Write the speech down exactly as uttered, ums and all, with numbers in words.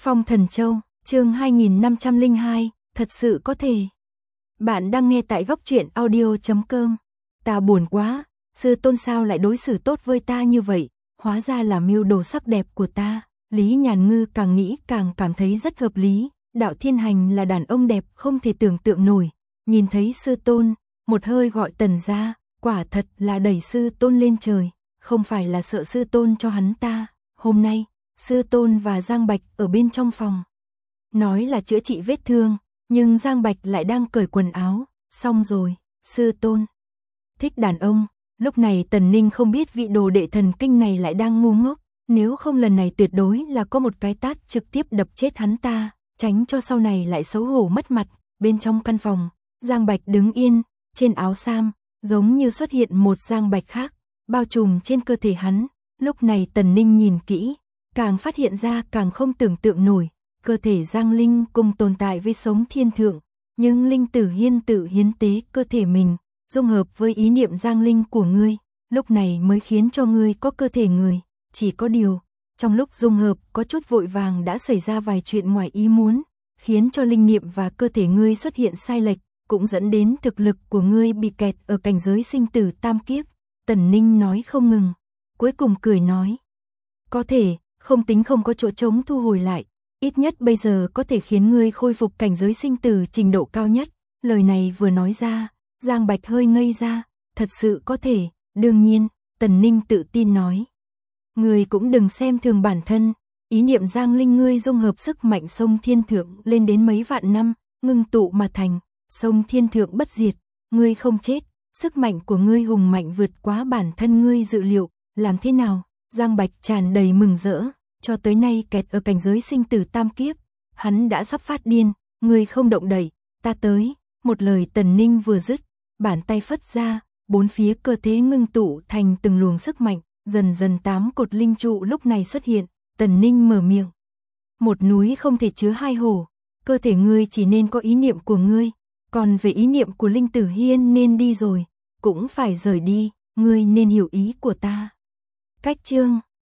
Phong Thần Châu, chương hai nghìn năm trăm lẻ hai, thật sự có thể. Bạn đang nghe tại góc truyện audio chấm com. Ta buồn quá, sư tôn sao lại đối xử tốt với ta như vậy, hóa ra là mưu đồ sắc đẹp của ta. Lý Nhàn Ngư càng nghĩ càng cảm thấy rất hợp lý, Đạo Thiên Hành là đàn ông đẹp không thể tưởng tượng nổi. Nhìn thấy sư tôn, một hơi gọi Tần ra, quả thật là đẩy sư tôn lên trời, không phải là sợ sư tôn cho hắn ta. Hôm nay, sư tôn và Giang Bạch ở bên trong phòng. Nói là chữa trị vết thương, nhưng Giang Bạch lại đang cởi quần áo. Xong rồi, sư tôn thích đàn ông. Lúc này Tần Ninh không biết vị đồ đệ thần kinh này lại đang ngu ngốc, nếu không lần này tuyệt đối là có một cái tát trực tiếp đập chết hắn ta, tránh cho sau này lại xấu hổ mất mặt. Bên trong căn phòng, Giang Bạch đứng yên, trên áo sam, giống như xuất hiện một Giang Bạch khác, bao trùm trên cơ thể hắn. Lúc này Tần Ninh nhìn kỹ, càng phát hiện ra càng không tưởng tượng nổi, cơ thể Giang Linh cùng tồn tại với sống thiên thượng, nhưng Linh Tử Hiên tự hiến tế cơ thể mình, dung hợp với ý niệm Giang Linh của ngươi, lúc này mới khiến cho ngươi có cơ thể người. Chỉ có điều, trong lúc dung hợp có chút vội vàng đã xảy ra vài chuyện ngoài ý muốn, khiến cho linh niệm và cơ thể ngươi xuất hiện sai lệch, cũng dẫn đến thực lực của ngươi bị kẹt ở cảnh giới sinh tử tam kiếp. Tần Ninh nói không ngừng, cuối cùng cười nói, có thể, không tính không có chỗ trống thu hồi lại, ít nhất bây giờ có thể khiến ngươi khôi phục cảnh giới sinh tử trình độ cao nhất. Lời này vừa nói ra, Giang Bạch hơi ngây ra, thật sự có thể, đương nhiên, Tần Ninh tự tin nói. Ngươi cũng đừng xem thường bản thân, ý niệm Giang Linh ngươi dung hợp sức mạnh sông thiên thượng lên đến mấy vạn năm, ngưng tụ mà thành, sông thiên thượng bất diệt, ngươi không chết, sức mạnh của ngươi hùng mạnh vượt quá bản thân ngươi dự liệu, làm thế nào? Giang Bạch tràn đầy mừng rỡ, cho tới nay kẹt ở cảnh giới sinh tử tam kiếp, hắn đã sắp phát điên, ngươi không động đậy, ta tới. Một lời Tần Ninh vừa dứt, bàn tay phất ra, bốn phía cơ thể ngưng tụ thành từng luồng sức mạnh, dần dần tám cột linh trụ lúc này xuất hiện. Tần Ninh mở miệng, một núi không thể chứa hai hồ, cơ thể ngươi chỉ nên có ý niệm của ngươi, còn về ý niệm của Linh Tử Hiên nên đi rồi, cũng phải rời đi, ngươi nên hiểu ý của ta. Cách chương